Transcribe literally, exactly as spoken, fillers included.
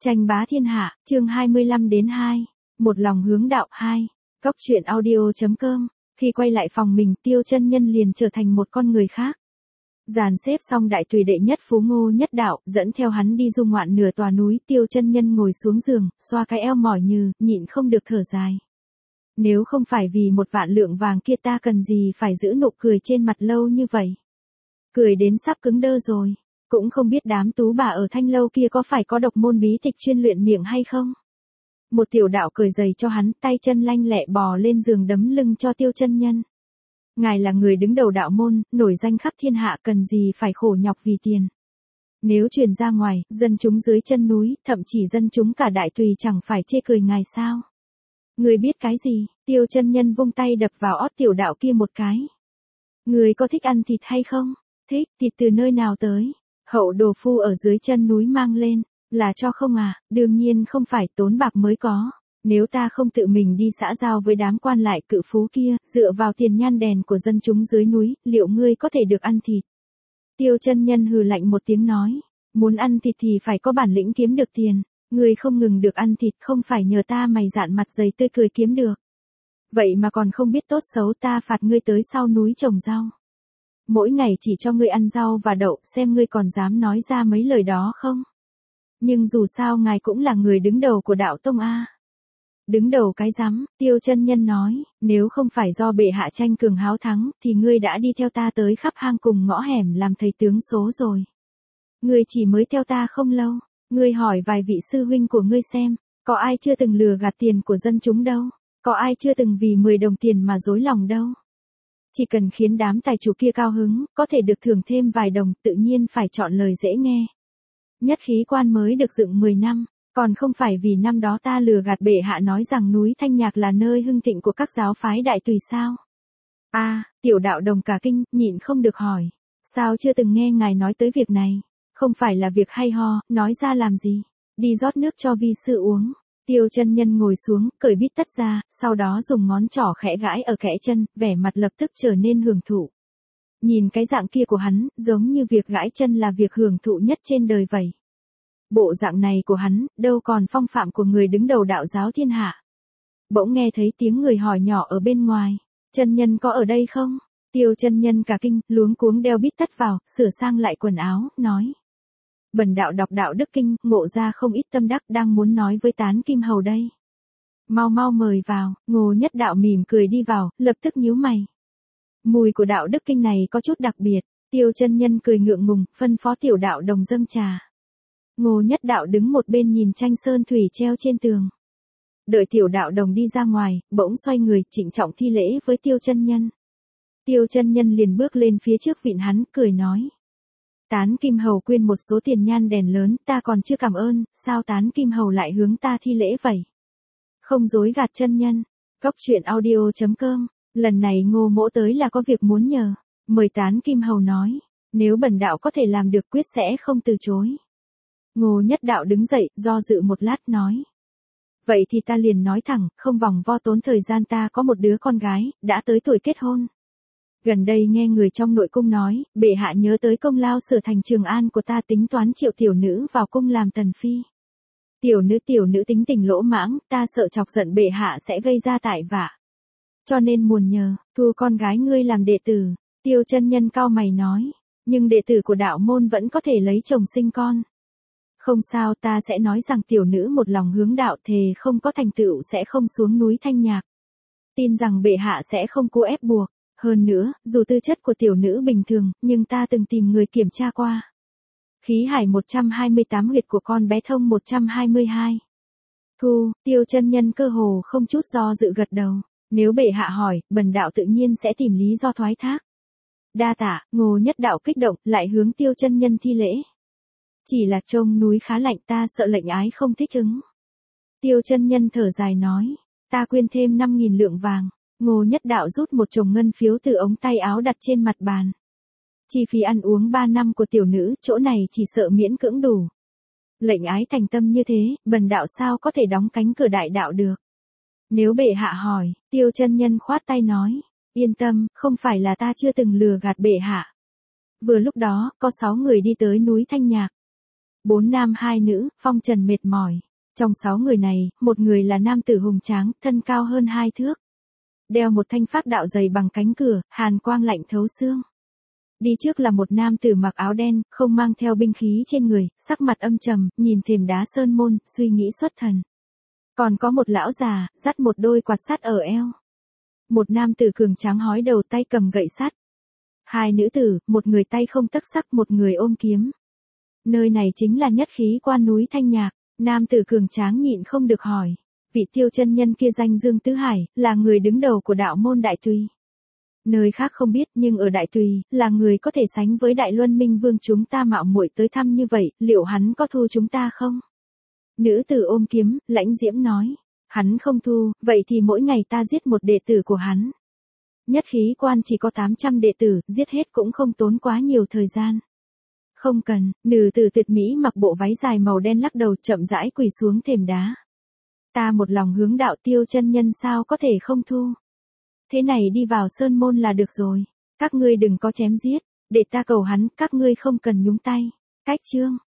Tranh bá thiên hạ, chương hai mươi lăm đến hai. Một lòng hướng đạo hai. Cóc truyện audio chấm com. Khi quay lại phòng mình, Tiêu Chân Nhân liền trở thành một con người khác. Dàn xếp xong đại tùy đệ nhất phú Ngô Nhất Đạo, dẫn theo hắn đi du ngoạn nửa tòa núi. Tiêu Chân Nhân ngồi xuống giường, xoa cái eo mỏi nhừ, nhịn không được thở dài. Nếu không phải vì một vạn lượng vàng kia, ta cần gì phải giữ nụ cười trên mặt lâu như vậy. Cười đến sắp cứng đơ rồi. Cũng không biết đám tú bà ở Thanh Lâu kia có phải có độc môn bí tịch chuyên luyện miệng hay không. Một tiểu đạo cởi giày cho hắn, tay chân lanh lẹ bò lên giường đấm lưng cho Tiêu Chân Nhân. Ngài là người đứng đầu đạo môn, nổi danh khắp thiên hạ, cần gì phải khổ nhọc vì tiền. Nếu truyền ra ngoài, dân chúng dưới chân núi, thậm chí dân chúng cả đại tùy chẳng phải chê cười ngài sao. Người biết cái gì? Tiêu Chân Nhân vung tay đập vào ót tiểu đạo kia một cái. Người có thích ăn thịt hay không? Thích. Thịt từ nơi nào tới? Hậu đồ phu ở dưới chân núi mang lên. Là cho không à? Đương nhiên không phải, tốn bạc mới có. Nếu ta không tự mình đi xã giao với đám quan lại cự phú kia, dựa vào tiền nhan đèn của dân chúng dưới núi, liệu ngươi có thể được ăn thịt? Tiêu Chân Nhân hừ lạnh một tiếng nói. Muốn ăn thịt thì phải có bản lĩnh kiếm được tiền. Ngươi không ngừng được ăn thịt, không phải nhờ ta mày dạn mặt dày tươi cười kiếm được. Vậy mà còn không biết tốt xấu, ta phạt ngươi tới sau núi trồng rau. Mỗi ngày chỉ cho ngươi ăn rau và đậu, xem ngươi còn dám nói ra mấy lời đó không? Nhưng dù sao ngài cũng là người đứng đầu của đạo tông a. Đứng đầu cái rắm, Tiêu Chân Nhân nói, nếu không phải do bệ hạ tranh cường háo thắng, thì ngươi đã đi theo ta tới khắp hang cùng ngõ hẻm làm thầy tướng số rồi. Ngươi chỉ mới theo ta không lâu, ngươi hỏi vài vị sư huynh của ngươi xem, có ai chưa từng lừa gạt tiền của dân chúng đâu, có ai chưa từng vì mười đồng tiền mà dối lòng đâu. Chỉ cần khiến đám tài chủ kia cao hứng, có thể được thưởng thêm vài đồng, tự nhiên phải chọn lời dễ nghe. Nhất khí quan mới được dựng mười năm, còn không phải vì năm đó ta lừa gạt bệ hạ nói rằng núi Thanh Nhạc là nơi hưng thịnh của các giáo phái đại tùy sao? A, à, tiểu đạo đồng cả kinh, nhịn không được hỏi. Sao chưa từng nghe ngài nói tới việc này? Không phải là việc hay ho, nói ra làm gì? Đi rót nước cho vi sư uống. Tiêu Chân Nhân ngồi xuống, cởi bít tất ra, sau đó dùng ngón trỏ khẽ gãi ở kẽ chân, vẻ mặt lập tức trở nên hưởng thụ. Nhìn cái dạng kia của hắn, giống như việc gãi chân là việc hưởng thụ nhất trên đời vậy. Bộ dạng này của hắn, đâu còn phong phạm của người đứng đầu đạo giáo thiên hạ. Bỗng nghe thấy tiếng người hỏi nhỏ ở bên ngoài, Chân Nhân có ở đây không? Tiêu Chân Nhân cả kinh, luống cuống đeo bít tất vào, sửa sang lại quần áo, nói. Bần đạo đọc đạo đức kinh, ngộ ra không ít tâm đắc, đang muốn nói với Tán Kim Hầu đây. Mau mau mời vào. Ngô Nhất Đạo mỉm cười đi vào, lập tức nhíu mày. Mùi của đạo đức kinh này có chút đặc biệt. Tiêu Chân Nhân cười ngượng ngùng, phân phó tiểu đạo đồng dâng trà. Ngô Nhất Đạo đứng một bên nhìn tranh sơn thủy treo trên tường. Đợi tiểu đạo đồng đi ra ngoài, bỗng xoay người, trịnh trọng thi lễ với Tiêu Chân Nhân. Tiêu Chân Nhân liền bước lên phía trước vịn hắn, cười nói. Tán Kim Hầu quyên một số tiền nhan đèn lớn, ta còn chưa cảm ơn, sao Tán Kim Hầu lại hướng ta thi lễ vậy? Không dối gạt Chân Nhân. Cóc truyện audio chấm com. Lần này Ngô mỗ tới là có việc muốn nhờ. Mời Tán Kim Hầu nói. Nếu bần đạo có thể làm được, quyết sẽ không từ chối. Ngô Nhất Đạo đứng dậy, do dự một lát nói. Vậy thì ta liền nói thẳng, không vòng vo tốn thời gian, ta có một đứa con gái, đã tới tuổi kết hôn. Gần đây nghe người trong nội cung nói, bệ hạ nhớ tới công lao sửa thành Trường An của ta, tính toán triệu tiểu nữ vào cung làm tần phi. Tiểu nữ tiểu nữ tính tình lỗ mãng, ta sợ chọc giận bệ hạ sẽ gây ra tai vạ. Cho nên muốn nhờ, thu con gái ngươi làm đệ tử. Tiêu Chân Nhân cau mày nói, nhưng đệ tử của đạo môn vẫn có thể lấy chồng sinh con. Không sao, ta sẽ nói rằng tiểu nữ một lòng hướng đạo, thề không có thành tựu sẽ không xuống núi Thanh Nhạc. Tin rằng bệ hạ sẽ không cố ép buộc. Hơn nữa, dù tư chất của tiểu nữ bình thường, nhưng ta từng tìm người kiểm tra qua. Khí hải một trăm hai mươi tám, huyệt của con bé thông một trăm hai mươi hai. Thu, Tiêu Chân Nhân cơ hồ không chút do dự gật đầu. Nếu bệ hạ hỏi, bần đạo tự nhiên sẽ tìm lý do thoái thác. Đa tạ. Ngô Nhất Đạo kích động, lại hướng Tiêu Chân Nhân thi lễ. Chỉ là trông núi khá lạnh, ta sợ lệnh ái không thích ứng. Tiêu Chân Nhân thở dài nói, ta quyên thêm năm nghìn lượng vàng. Ngô Nhất Đạo rút một chồng ngân phiếu từ ống tay áo đặt trên mặt bàn. Chi phí ăn uống ba năm của tiểu nữ, chỗ này chỉ sợ miễn cưỡng đủ. Lệnh ái thành tâm như thế, bần đạo sao có thể đóng cánh cửa đại đạo được. Nếu bệ hạ hỏi, Tiêu Chân Nhân khoát tay nói, yên tâm, không phải là ta chưa từng lừa gạt bệ hạ. Vừa lúc đó, có sáu người đi tới núi Thanh Nhạc. Bốn nam hai nữ, phong trần mệt mỏi. Trong sáu người này, một người là nam tử hùng tráng, thân cao hơn hai thước. Đeo một thanh pháp đạo dày bằng cánh cửa, hàn quang lạnh thấu xương. Đi trước là một nam tử mặc áo đen, không mang theo binh khí trên người, sắc mặt âm trầm, nhìn thềm đá sơn môn, suy nghĩ xuất thần. Còn có một lão già, dắt một đôi quạt sắt ở eo. Một nam tử cường tráng hói đầu tay cầm gậy sắt. Hai nữ tử, một người tay không tấc sắc, một người ôm kiếm. Nơi này chính là nhất khí quan núi Thanh Nhạc. Nam tử cường tráng nhịn không được hỏi. Vị Tiêu chân nhân kia danh Dương Tứ Hải, là người đứng đầu của đạo môn Đại Tùy. Nơi khác không biết, nhưng ở Đại Tùy, là người có thể sánh với Đại Luân Minh Vương chúng ta mạo muội tới thăm như vậy, liệu hắn có thu chúng ta không? Nữ tử ôm kiếm, lãnh diễm nói. Hắn không thu, vậy thì mỗi ngày ta giết một đệ tử của hắn. Nhất khí quan chỉ có tám trăm đệ tử, giết hết cũng không tốn quá nhiều thời gian. Không cần, nữ tử tuyệt mỹ mặc bộ váy dài màu đen lắc đầu chậm rãi quỳ xuống thềm đá. Ta một lòng hướng đạo Tiêu chân nhân sao có thể không thu. Thế này đi vào sơn môn là được rồi. Các ngươi đừng có chém giết, để ta cầu hắn, các ngươi không cần nhúng tay. Cách chương